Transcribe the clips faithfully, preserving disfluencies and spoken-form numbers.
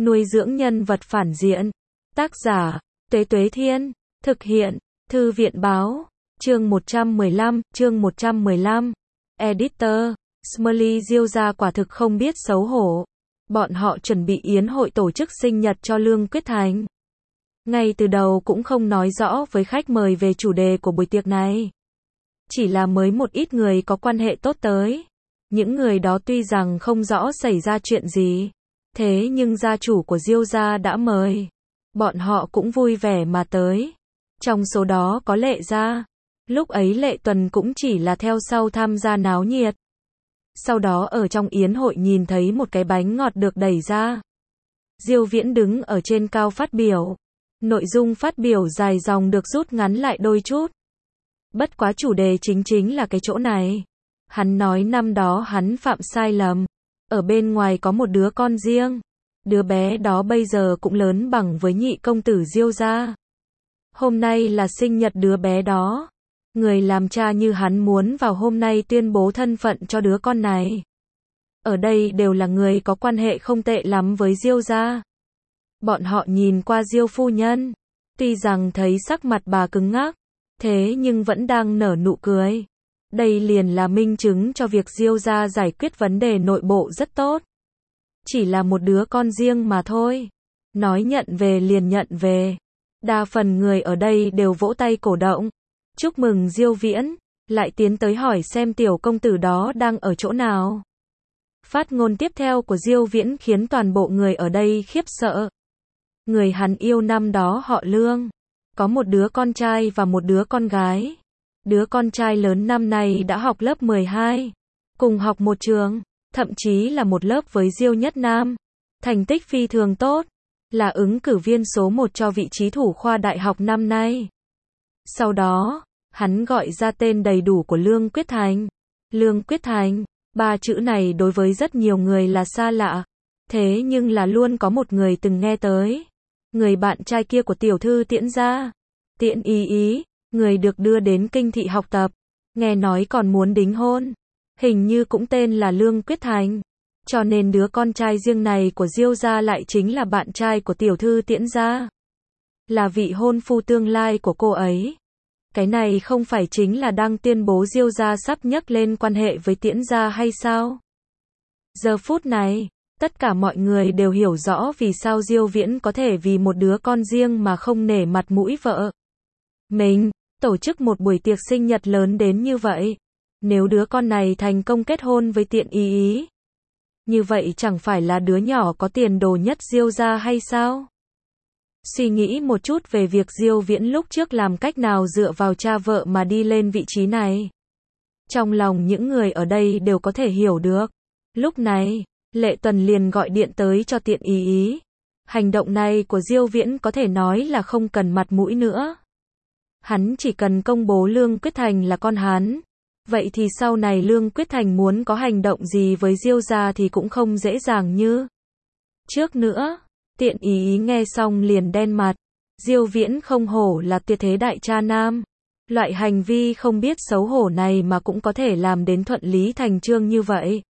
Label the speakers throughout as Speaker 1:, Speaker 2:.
Speaker 1: Nuôi dưỡng nhân vật phản diện. Tác giả, Tuế Tuế Thiên. Thực hiện, Thư viện Báo. Chương một trăm mười lăm, chương một trăm mười lăm. Editor, Smiley Diêu gia quả thực không biết xấu hổ. Bọn họ chuẩn bị yến hội tổ chức sinh nhật cho Lương Quyết Thành. Ngay từ đầu cũng không nói rõ với khách mời về chủ đề của buổi tiệc này. Chỉ là mới một ít người có quan hệ tốt tới. Những người đó tuy rằng không rõ xảy ra chuyện gì, thế nhưng gia chủ của Diêu gia đã mời. Bọn họ cũng vui vẻ mà tới. Trong số đó có Lệ gia. Lúc ấy Lệ Tuần cũng chỉ là theo sau tham gia náo nhiệt. Sau đó ở trong yến hội nhìn thấy một cái bánh ngọt được đẩy ra. Diêu Viễn đứng ở trên cao phát biểu. Nội dung phát biểu dài dòng được rút ngắn lại đôi chút. Bất quá chủ đề chính chính là cái chỗ này. Hắn nói năm đó hắn phạm sai lầm. Ở bên ngoài có một đứa con riêng. Đứa bé đó bây giờ cũng lớn bằng với nhị công tử Diêu gia. Hôm nay là sinh nhật đứa bé đó. Người làm cha như hắn muốn vào hôm nay tuyên bố thân phận cho đứa con này. Ở đây đều là người có quan hệ không tệ lắm với Diêu gia. Bọn họ nhìn qua Diêu phu nhân. Tuy rằng thấy sắc mặt bà cứng ngắc, thế nhưng vẫn đang nở nụ cười. Đây liền là minh chứng cho việc Diêu gia giải quyết vấn đề nội bộ rất tốt. Chỉ là một đứa con riêng mà thôi. Nói nhận về liền nhận về. Đa phần người ở đây đều vỗ tay cổ động. Chúc mừng Diêu Viễn. Lại tiến tới hỏi xem tiểu công tử đó đang ở chỗ nào. Phát ngôn tiếp theo của Diêu Viễn khiến toàn bộ người ở đây khiếp sợ. Người hắn yêu năm đó họ Lương. Có một đứa con trai và một đứa con gái. Đứa con trai lớn năm nay đã học lớp mười hai. Cùng học một trường. Thậm chí là một lớp với Diêu Nhất Nam. Thành tích phi thường tốt. Là ứng cử viên số một cho vị trí thủ khoa đại học năm nay. Sau đó, hắn gọi ra tên đầy đủ của Lương Quyết Thành. Lương Quyết Thành, ba chữ này đối với rất nhiều người là xa lạ. Thế nhưng là luôn có một người từng nghe tới. Người bạn trai kia của tiểu thư Tiễn gia. Tiễn Ý Ý, người được đưa đến kinh thị học tập. Nghe nói còn muốn đính hôn. Hình như cũng tên là Lương Quyết Thành. Cho nên đứa con trai riêng này của Diêu gia lại chính là bạn trai của tiểu thư Tiễn gia. Là vị hôn phu tương lai của cô ấy. Cái này không phải chính là đang tuyên bố Diêu gia sắp nhấc lên quan hệ với Tiễn gia hay sao? Giờ phút này, tất cả mọi người đều hiểu rõ vì sao Diêu Viễn có thể vì một đứa con riêng mà không nể mặt mũi vợ mình, tổ chức một buổi tiệc sinh nhật lớn đến như vậy. Nếu đứa con này thành công kết hôn với Tiện Ý Ý, như vậy chẳng phải là đứa nhỏ có tiền đồ nhất Diêu gia hay sao? Suy nghĩ một chút về việc Diêu Viễn lúc trước làm cách nào dựa vào cha vợ mà đi lên vị trí này. Trong lòng những người ở đây đều có thể hiểu được. Lúc này, Lệ Tuần liền gọi điện tới cho Tiện Ý Ý. Hành động này của Diêu Viễn có thể nói là không cần mặt mũi nữa. Hắn chỉ cần công bố Lương Quyết Thành là con hắn. Vậy thì sau này Lương Quyết Thành muốn có hành động gì với Diêu gia thì cũng không dễ dàng như trước nữa. Tiện Ý Ý nghe xong liền đen mặt. Diêu Viễn không hổ là tuyệt thế đại cha nam. Loại hành vi không biết xấu hổ này mà cũng có thể làm đến thuận lý thành chương như vậy.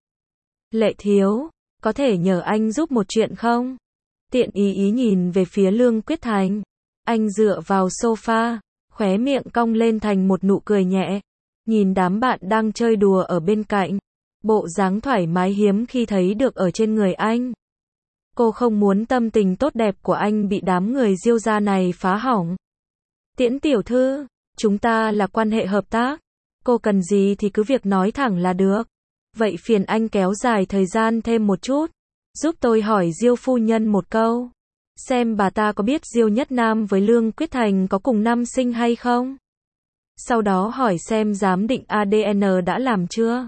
Speaker 1: Lệ thiếu, có thể nhờ anh giúp một chuyện không? Tiện Ý Ý nhìn về phía Lương Quyết Thành. Anh dựa vào sofa, khóe miệng cong lên thành một nụ cười nhẹ. Nhìn đám bạn đang chơi đùa ở bên cạnh. Bộ dáng thoải mái hiếm khi thấy được ở trên người anh. Cô không muốn tâm tình tốt đẹp của anh bị đám người Diêu gia này phá hỏng. Tiễn tiểu thư, chúng ta là quan hệ hợp tác. Cô cần gì thì cứ việc nói thẳng là được. Vậy phiền anh kéo dài thời gian thêm một chút. Giúp tôi hỏi Diêu phu nhân một câu. Xem bà ta có biết Diêu Nhất Nam với Lương Quyết Thành có cùng năm sinh hay không? Sau đó hỏi xem giám định a đê en đã làm chưa?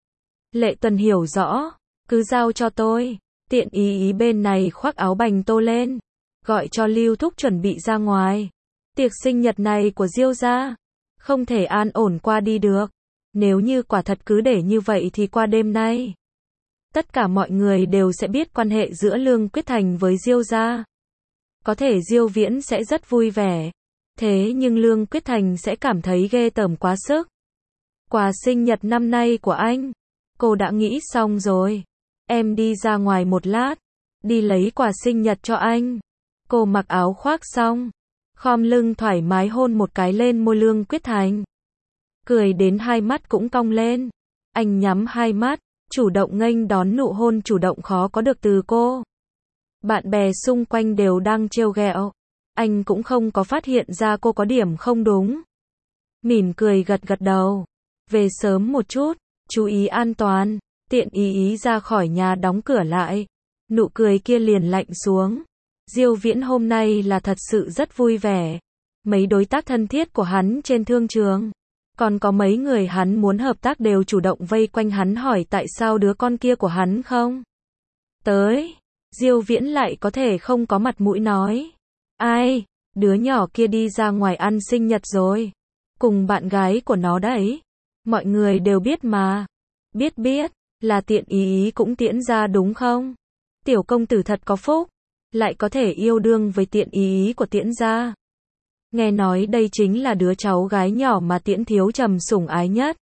Speaker 1: Lệ Tuần hiểu rõ. Cứ giao cho tôi. Tiện Ý Ý bên này khoác áo bành tô lên. Gọi cho Lưu Thúc chuẩn bị ra ngoài. Tiệc sinh nhật này của Diêu gia không thể an ổn qua đi được. Nếu như quả thật cứ để như vậy thì qua đêm nay, tất cả mọi người đều sẽ biết quan hệ giữa Lương Quyết Thành với Diêu gia. Có thể Diêu Viễn sẽ rất vui vẻ. Thế nhưng Lương Quyết Thành sẽ cảm thấy ghê tởm quá sức. Quà sinh nhật năm nay của anh, cô đã nghĩ xong rồi. Em đi ra ngoài một lát. đi lấy quà sinh nhật cho anh. Cô mặc áo khoác xong, khom lưng thoải mái hôn một cái lên môi Lương Quyết Thành. Cười đến hai mắt cũng cong lên. Anh nhắm hai mắt, chủ động nghênh đón nụ hôn chủ động khó có được từ cô. Bạn bè xung quanh đều đang trêu ghẹo. Anh cũng không có phát hiện ra cô có điểm không đúng. Mỉm cười gật gật đầu. Về sớm một chút, chú ý an toàn. Tiện ý ý ra khỏi nhà đóng cửa lại. Nụ cười kia liền lạnh xuống. Diêu Viễn hôm nay là thật sự rất vui vẻ. Mấy đối tác thân thiết của hắn trên thương trường, còn có mấy người hắn muốn hợp tác đều chủ động vây quanh hắn hỏi tại sao đứa con kia của hắn không tới. Diêu Viễn lại có thể không có mặt mũi nói. Ai, đứa nhỏ kia đi ra ngoài ăn sinh nhật rồi. Cùng bạn gái của nó đấy. Mọi người đều biết mà. Biết biết, là Tiện ý ý cũng tiễn ra đúng không? Tiểu công tử thật có phúc. Lại có thể yêu đương với Tiện ý ý của Tiễn gia. Nghe nói đây chính là đứa cháu gái nhỏ mà Tiễn Thiếu Trầm sủng ái nhất.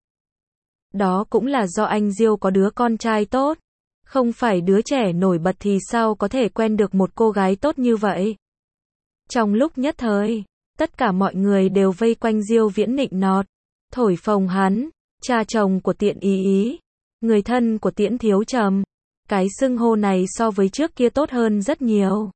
Speaker 1: Đó cũng là do anh Diêu có đứa con trai tốt. Không phải đứa trẻ nổi bật thì sao có thể quen được một cô gái tốt như vậy. Trong lúc nhất thời, tất cả mọi người đều vây quanh Diêu Viễn nịnh nọt, thổi phồng hắn, cha chồng của Tiện ý ý, người thân của Tiễn Thiếu Trầm. Cái xưng hô này so với trước kia tốt hơn rất nhiều.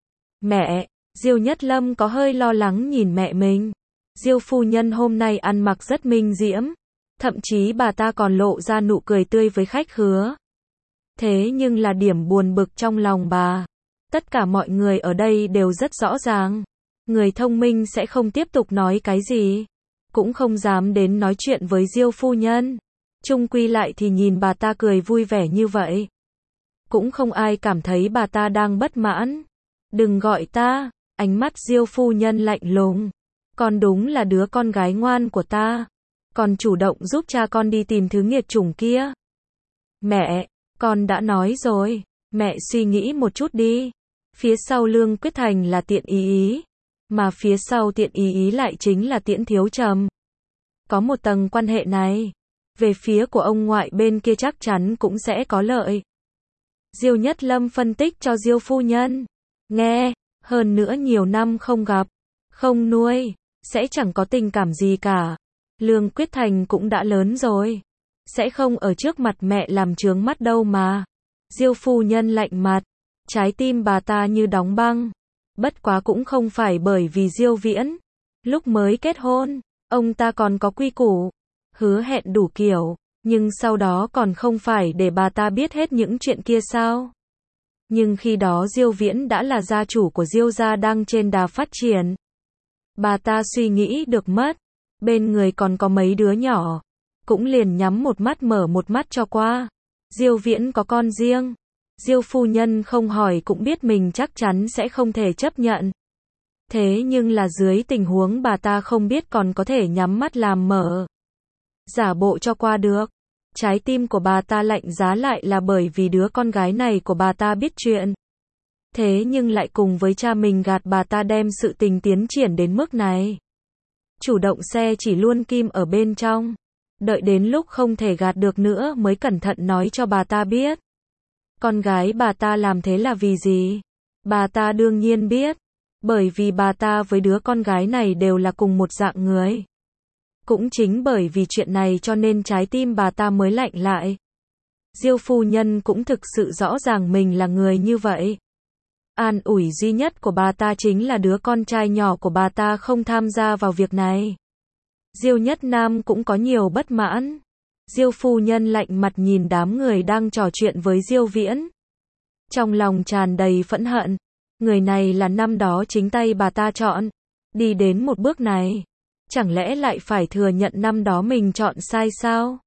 Speaker 1: Mẹ, Diêu Nhất Lâm có hơi lo lắng nhìn mẹ mình. Diêu phu nhân hôm nay ăn mặc rất minh diễm, thậm chí bà ta còn lộ ra nụ cười tươi với khách khứa. Thế nhưng là điểm buồn bực trong lòng bà. Tất cả mọi người ở đây đều rất rõ ràng. Người thông minh sẽ không tiếp tục nói cái gì, cũng không dám đến nói chuyện với Diêu phu nhân. Chung quy lại thì nhìn bà ta cười vui vẻ như vậy, cũng không ai cảm thấy bà ta đang bất mãn. Đừng gọi ta, ánh mắt Diêu phu nhân lạnh lùng. Con đúng là đứa con gái ngoan của ta. Còn chủ động giúp cha con đi tìm thứ nghiệt chủng kia. Mẹ, con đã nói rồi, mẹ suy nghĩ một chút đi. Phía sau Lương Quyết Thành là Tiện ý ý, mà phía sau Tiện ý ý lại chính là Tiễn Thiếu Trầm. Có một tầng quan hệ này, về phía của ông ngoại bên kia chắc chắn cũng sẽ có lợi. Diêu Nhất Lâm phân tích cho Diêu phu nhân. Nghe, hơn nữa nhiều năm không gặp, không nuôi, sẽ chẳng có tình cảm gì cả. Lương Quyết Thành cũng đã lớn rồi, sẽ không ở trước mặt mẹ làm chướng mắt đâu mà. Diêu phu nhân lạnh mặt, trái tim bà ta như đóng băng. Bất quá cũng không phải bởi vì Diêu Viễn. Lúc mới kết hôn, ông ta còn có quy củ, hứa hẹn đủ kiểu. Nhưng sau đó còn không phải để bà ta biết hết những chuyện kia sao? Nhưng khi đó Diêu Viễn đã là gia chủ của Diêu gia đang trên đà phát triển. Bà ta suy nghĩ được mất. Bên người còn có mấy đứa nhỏ. Cũng liền nhắm một mắt mở một mắt cho qua. Diêu Viễn có con riêng. Diêu phu nhân không hỏi cũng biết mình chắc chắn sẽ không thể chấp nhận. Thế nhưng là dưới tình huống bà ta không biết còn có thể nhắm mắt làm mở. Giả bộ cho qua được. Trái tim của bà ta lạnh giá lại là bởi vì đứa con gái này của bà ta biết chuyện. Thế nhưng lại cùng với cha mình gạt bà ta đem sự tình tiến triển đến mức này. Chủ động xe chỉ luôn kim ở bên trong. Đợi đến lúc không thể gạt được nữa mới cẩn thận nói cho bà ta biết. Con gái bà ta làm thế là vì gì? Bà ta đương nhiên biết. Bởi vì bà ta với đứa con gái này đều là cùng một dạng người. Cũng chính bởi vì chuyện này cho nên trái tim bà ta mới lạnh lại. Diêu phu nhân cũng thực sự rõ ràng mình là người như vậy. An ủi duy nhất của bà ta chính là đứa con trai nhỏ của bà ta không tham gia vào việc này. Diêu Nhất Nam cũng có nhiều bất mãn. Diêu phu nhân lạnh mặt nhìn đám người đang trò chuyện với Diêu Viễn. Trong lòng tràn đầy phẫn hận. Người này là năm đó chính tay bà ta chọn. Đi đến một bước này. Chẳng lẽ lại phải thừa nhận năm đó mình chọn sai sao?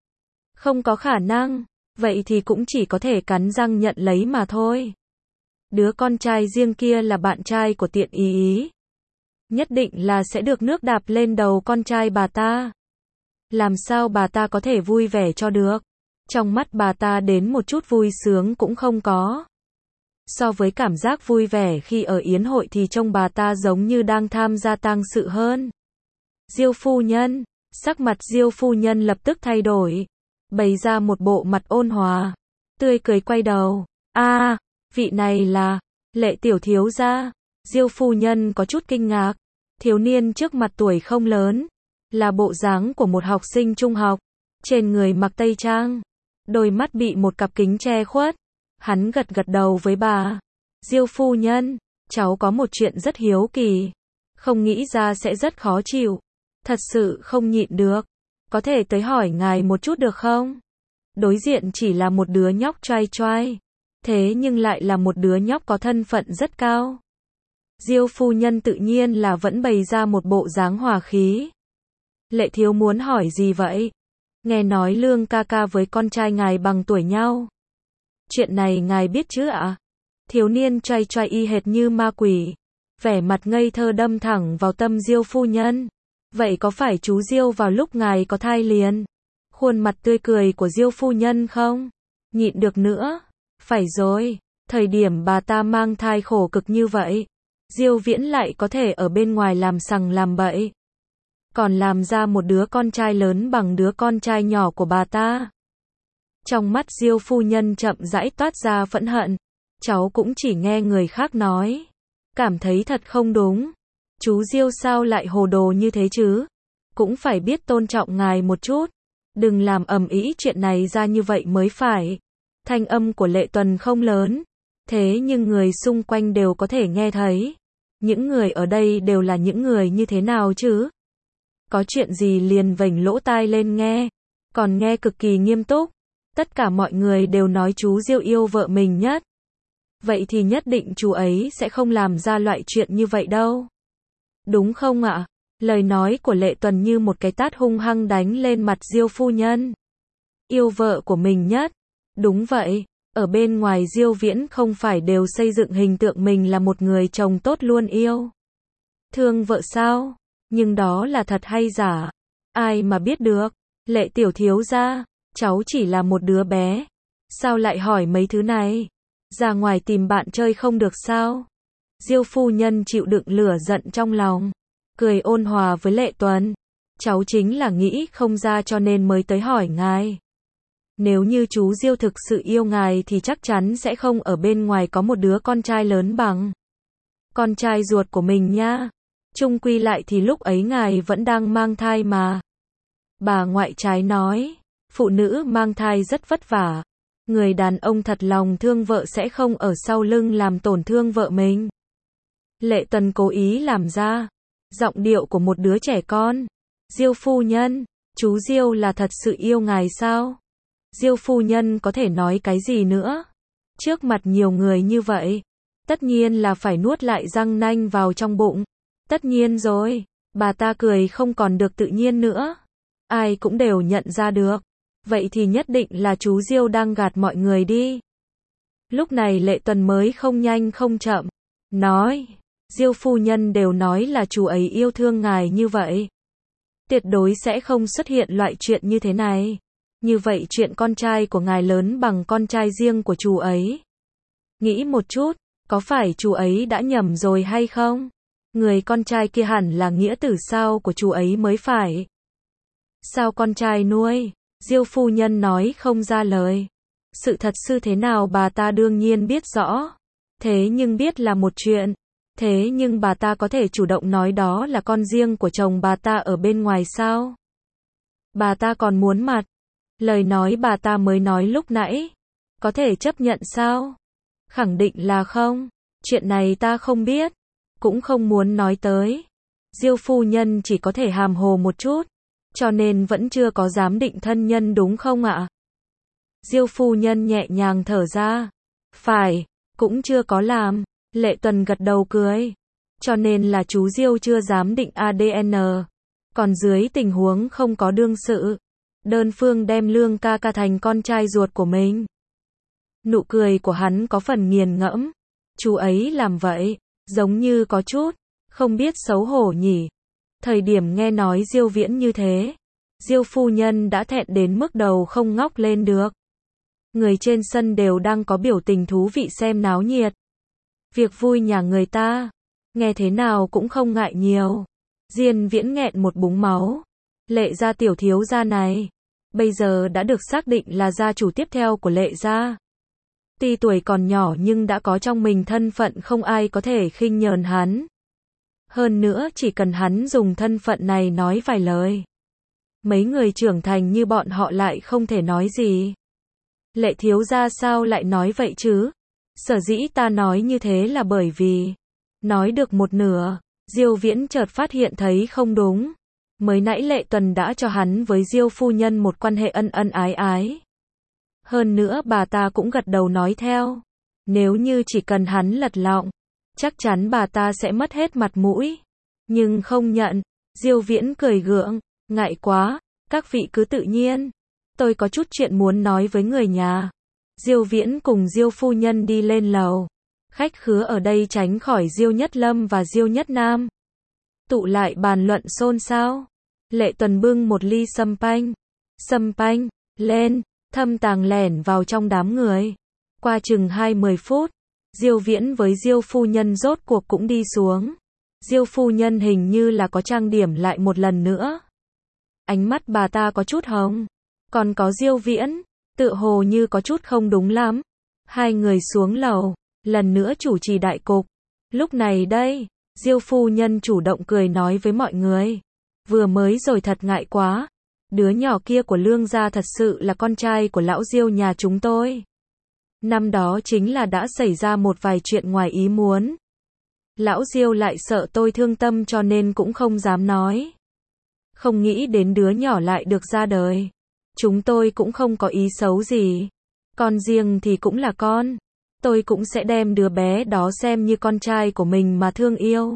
Speaker 1: Không có khả năng. Vậy thì cũng chỉ có thể cắn răng nhận lấy mà thôi. Đứa con trai riêng kia là bạn trai của Tiện ý ý. Nhất định là sẽ được nước đạp lên đầu con trai bà ta. Làm sao bà ta có thể vui vẻ cho được? Trong mắt bà ta đến một chút vui sướng cũng không có. So với cảm giác vui vẻ khi ở yến hội thì trông bà ta giống như đang tham gia tang sự hơn. Diêu phu nhân, sắc mặt Diêu phu nhân lập tức thay đổi, bày ra một bộ mặt ôn hòa, tươi cười quay đầu. A, à, Vị này là Lệ tiểu thiếu gia. Diêu phu nhân có chút kinh ngạc. Thiếu niên trước mặt tuổi không lớn, là bộ dáng của một học sinh trung học, trên người mặc tây trang, đôi mắt bị một cặp kính che khuất. Hắn gật gật đầu với bà. Diêu phu nhân, cháu có một chuyện rất hiếu kỳ, không nghĩ ra sẽ rất khó chịu, thật sự không nhịn được, có thể tới hỏi ngài một chút được không? Đối diện chỉ là một đứa nhóc trai trai, thế nhưng lại là một đứa nhóc có thân phận rất cao. Diêu phu nhân tự nhiên là vẫn bày ra một bộ dáng hòa khí. Lệ thiếu muốn hỏi gì vậy? Nghe nói Lương ca ca với con trai ngài bằng tuổi nhau. Chuyện này ngài biết chứ ạ? Thiếu niên trai trai y hệt như ma quỷ, vẻ mặt ngây thơ đâm thẳng vào tâm Diêu phu nhân. Vậy có phải chú Diêu vào lúc ngài có thai liền? Khuôn mặt tươi cười của Diêu phu nhân không nhịn được nữa. Phải rồi, thời điểm bà ta mang thai khổ cực như vậy, Diêu Viễn lại có thể ở bên ngoài làm sằng làm bậy, còn làm ra một đứa con trai lớn bằng đứa con trai nhỏ của bà ta. Trong mắt Diêu phu nhân chậm rãi toát ra phẫn hận. Cháu cũng chỉ nghe người khác nói, cảm thấy thật không đúng. Chú Diêu sao lại hồ đồ như thế chứ? Cũng phải biết tôn trọng ngài một chút, đừng làm ầm ĩ chuyện này ra như vậy mới phải. Thanh âm của Lệ Tuần không lớn, thế nhưng người xung quanh đều có thể nghe thấy. Những người ở đây đều là những người như thế nào chứ? Có chuyện gì liền vểnh lỗ tai lên nghe, còn nghe cực kỳ nghiêm túc. Tất cả mọi người đều nói chú Diêu yêu vợ mình nhất. Vậy thì nhất định chú ấy sẽ không làm ra loại chuyện như vậy đâu. Đúng không ạ? Lời nói của Lệ Tuần như một cái tát hung hăng đánh lên mặt Diêu phu nhân. Yêu vợ của mình nhất. Đúng vậy, ở bên ngoài Diêu Viễn không phải đều xây dựng hình tượng mình là một người chồng tốt luôn yêu thương vợ sao? Nhưng đó là thật hay giả? Ai mà biết được? Lệ tiểu thiếu gia, cháu chỉ là một đứa bé, sao lại hỏi mấy thứ này? Ra ngoài tìm bạn chơi không được sao? Diêu phu nhân chịu đựng lửa giận trong lòng, cười ôn hòa với Lệ Tuần. Cháu chính là nghĩ không ra cho nên mới tới hỏi ngài. Nếu như chú Diêu thực sự yêu ngài thì chắc chắn sẽ không ở bên ngoài có một đứa con trai lớn bằng con trai ruột của mình nha. Chung quy lại thì lúc ấy ngài vẫn đang mang thai mà. Bà ngoại trái nói, phụ nữ mang thai rất vất vả. Người đàn ông thật lòng thương vợ sẽ không ở sau lưng làm tổn thương vợ mình. Lệ Tuần cố ý làm ra giọng điệu của một đứa trẻ con. Diêu phu nhân, chú Diêu là thật sự yêu ngài sao? Diêu phu nhân có thể nói cái gì nữa? Trước mặt nhiều người như vậy, tất nhiên là phải nuốt lại răng nanh vào trong bụng. Tất nhiên rồi, bà ta cười không còn được tự nhiên nữa. Ai cũng đều nhận ra được. Vậy thì nhất định là chú Diêu đang gạt mọi người đi. Lúc này Lệ Tuần mới không nhanh không chậm nói, Diêu phu nhân đều nói là chú ấy yêu thương ngài như vậy, tuyệt đối sẽ không xuất hiện loại chuyện như thế này. Như vậy chuyện con trai của ngài lớn bằng con trai riêng của chú ấy. Nghĩ một chút, có phải chú ấy đã nhầm rồi hay không? Người con trai kia hẳn là nghĩa tử sao của chú ấy mới phải. Sao con trai nuôi? Diêu phu nhân nói không ra lời. Sự thật sự thế nào bà ta đương nhiên biết rõ. Thế nhưng biết là một chuyện. Thế nhưng bà ta có thể chủ động nói đó là con riêng của chồng bà ta ở bên ngoài sao? Bà ta còn muốn mặt. Lời nói bà ta mới nói lúc nãy, có thể chấp nhận sao? Khẳng định là không. Chuyện này ta không biết, cũng không muốn nói tới. Diêu phu nhân chỉ có thể hàm hồ một chút, cho nên vẫn chưa có dám định thân nhân đúng không ạ? Diêu phu nhân nhẹ nhàng thở ra. Phải, cũng chưa có làm. Lệ Tuần gật đầu cười. Cho nên là chú Diêu chưa dám định a đê en. Còn dưới tình huống không có đương sự, đơn phương đem Lương ca ca thành con trai ruột của mình. Nụ cười của hắn có phần nghiền ngẫm. Chú ấy làm vậy, giống như có chút không biết xấu hổ nhỉ. Thời điểm nghe nói Diêu Viễn như thế, Diêu phu nhân đã thẹn đến mức đầu không ngóc lên được. Người trên sân đều đang có biểu tình thú vị xem náo nhiệt. Việc vui nhà người ta, nghe thế nào cũng không ngại nhiều. Diên Viễn nghẹn một búng máu. Lệ gia tiểu thiếu gia này, bây giờ đã được xác định là gia chủ tiếp theo của Lệ gia. Tuy tuổi còn nhỏ nhưng đã có trong mình thân phận không ai có thể khinh nhờn hắn. Hơn nữa chỉ cần hắn dùng thân phận này nói vài lời. Mấy người trưởng thành như bọn họ lại không thể nói gì. Lệ thiếu gia sao lại nói vậy chứ? Sở dĩ ta nói như thế là bởi vì, nói được một nửa, Diêu Viễn chợt phát hiện thấy không đúng. Mới nãy Lệ Tuần đã cho hắn với Diêu phu nhân một quan hệ ân ân ái ái. Hơn nữa bà ta cũng gật đầu nói theo. Nếu như chỉ cần hắn lật lọng, chắc chắn bà ta sẽ mất hết mặt mũi. Nhưng không nhận. Diêu Viễn cười gượng, ngại quá, các vị cứ tự nhiên. Tôi có chút chuyện muốn nói với người nhà. Diêu Viễn cùng Diêu phu nhân đi lên lầu. Khách khứa ở đây tránh khỏi Diêu Nhất Lâm và Diêu Nhất Nam. Tụ lại bàn luận xôn xao. Lệ Tuần bưng một ly sâm panh. Sâm panh, lên, thâm tàng lẻn vào trong đám người. Qua chừng hai mươi phút, Diêu Viễn với Diêu phu nhân rốt cuộc cũng đi xuống. Diêu phu nhân hình như là có trang điểm lại một lần nữa. Ánh mắt bà ta có chút hồng. Còn có Diêu Viễn, tựa hồ như có chút không đúng lắm. Hai người xuống lầu, lần nữa chủ trì đại cục. Lúc này đây, Diêu phu nhân chủ động cười nói với mọi người. Vừa mới rồi thật ngại quá. Đứa nhỏ kia của Lương gia thật sự là con trai của lão Diêu nhà chúng tôi. Năm đó chính là đã xảy ra một vài chuyện ngoài ý muốn. Lão Diêu lại sợ tôi thương tâm cho nên cũng không dám nói. Không nghĩ đến đứa nhỏ lại được ra đời. Chúng tôi cũng không có ý xấu gì. Con riêng thì cũng là con. Tôi cũng sẽ đem đứa bé đó xem như con trai của mình mà thương yêu.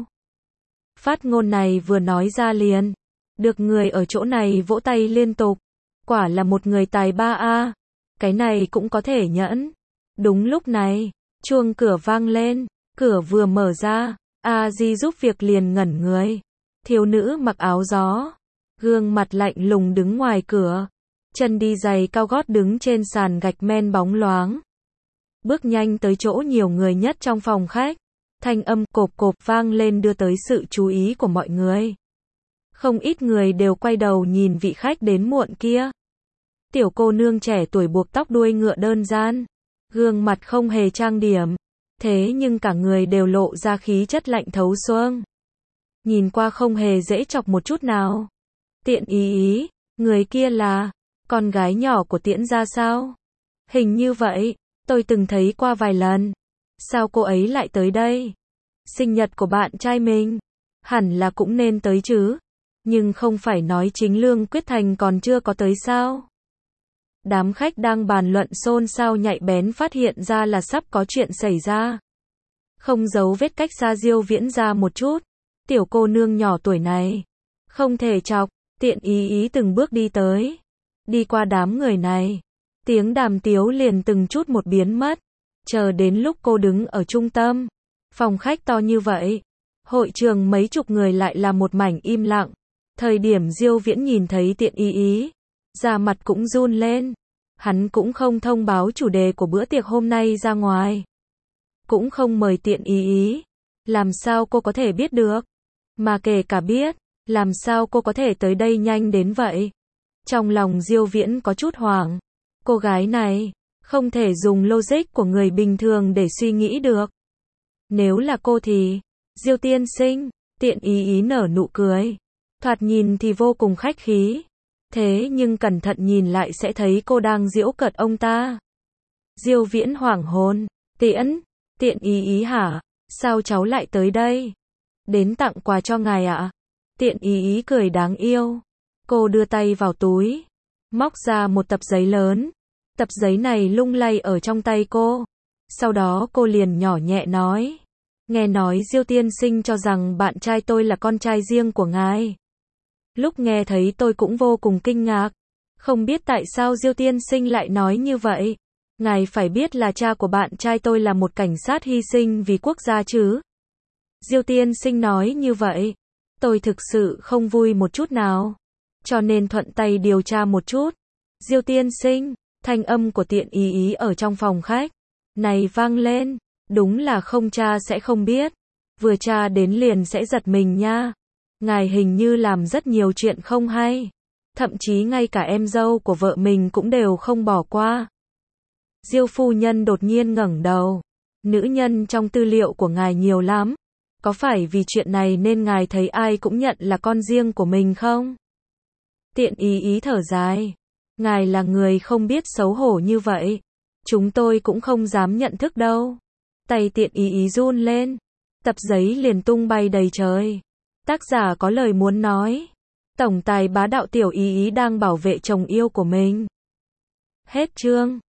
Speaker 1: Phát ngôn này vừa nói ra liền. Được người ở chỗ này vỗ tay liên tục. Quả là một người tài ba a. Cái này cũng có thể nhẫn. Đúng lúc này, chuông cửa vang lên. Cửa vừa mở ra, A Di giúp việc liền ngẩn người. Thiếu nữ mặc áo gió, gương mặt lạnh lùng đứng ngoài cửa. Chân đi giày cao gót đứng trên sàn gạch men bóng loáng. Bước nhanh tới chỗ nhiều người nhất trong phòng khách. Thanh âm cộp cộp vang lên đưa tới sự chú ý của mọi người. Không ít người đều quay đầu nhìn vị khách đến muộn kia. Tiểu cô nương trẻ tuổi buộc tóc đuôi ngựa đơn giản. Gương mặt không hề trang điểm. Thế nhưng cả người đều lộ ra khí chất lạnh thấu xương. Nhìn qua không hề dễ chọc một chút nào. Tiện ý ý, người kia là con gái nhỏ của Tiễn gia sao? Hình như vậy, tôi từng thấy qua vài lần. Sao cô ấy lại tới đây? Sinh nhật của bạn trai mình, hẳn là cũng nên tới chứ. Nhưng không phải nói chính Lương Quyết Thành còn chưa có tới sao? Đám khách đang bàn luận xôn xao nhạy bén phát hiện ra là sắp có chuyện xảy ra. Không giấu vết cách xa Diêu Viễn ra một chút. Tiểu cô nương nhỏ tuổi này, không thể chọc. Tiện ý ý từng bước đi tới. Đi qua đám người này. Tiếng đàm tiếu liền từng chút một biến mất. Chờ đến lúc cô đứng ở trung tâm. Phòng khách to như vậy. Hội trường mấy chục người lại là một mảnh im lặng. Thời điểm Diêu Viễn nhìn thấy tiện ý ý. Da mặt cũng run lên. Hắn cũng không thông báo chủ đề của bữa tiệc hôm nay ra ngoài. Cũng không mời tiện ý ý. Làm sao cô có thể biết được? Mà kể cả biết, làm sao cô có thể tới đây nhanh đến vậy? Trong lòng Diêu Viễn có chút hoảng. Cô gái này, không thể dùng logic của người bình thường để suy nghĩ được. Nếu là cô thì, Diêu tiên sinh, tiện ý ý nở nụ cười. Thoạt nhìn thì vô cùng khách khí. Thế nhưng cẩn thận nhìn lại sẽ thấy cô đang giễu cợt ông ta. Diêu Viễn hoảng hồn. Tiễn, tiện ý ý hả? Sao cháu lại tới đây? Đến tặng quà cho ngài ạ. À? Tiện ý ý cười đáng yêu. Cô đưa tay vào túi. Móc ra một tập giấy lớn. Tập giấy này lung lay ở trong tay cô. Sau đó cô liền nhỏ nhẹ nói. Nghe nói Diêu tiên sinh cho rằng bạn trai tôi là con trai riêng của ngài. Lúc nghe thấy tôi cũng vô cùng kinh ngạc. Không biết tại sao Diêu tiên sinh lại nói như vậy. Ngài phải biết là cha của bạn trai tôi là một cảnh sát hy sinh vì quốc gia chứ. Diêu tiên sinh nói như vậy. Tôi thực sự không vui một chút nào. Cho nên thuận tay điều tra một chút. Diêu tiên sinh, thanh âm của tiện ý ý ở trong phòng khách. Này vang lên. Đúng là không tra sẽ không biết. Vừa tra đến liền sẽ giật mình nha. Ngài hình như làm rất nhiều chuyện không hay. Thậm chí ngay cả em dâu của vợ mình cũng đều không bỏ qua. Diêu phu nhân đột nhiên ngẩng đầu. Nữ nhân trong tư liệu của ngài nhiều lắm. Có phải vì chuyện này nên ngài thấy ai cũng nhận là con riêng của mình không? Tiện ý ý thở dài. Ngài là người không biết xấu hổ như vậy. Chúng tôi cũng không dám nhận thức đâu. Tay tiện ý ý run lên. Tập giấy liền tung bay đầy trời. Tác giả có lời muốn nói. Tổng tài bá đạo tiểu ý ý đang bảo vệ chồng yêu của mình. Hết chương.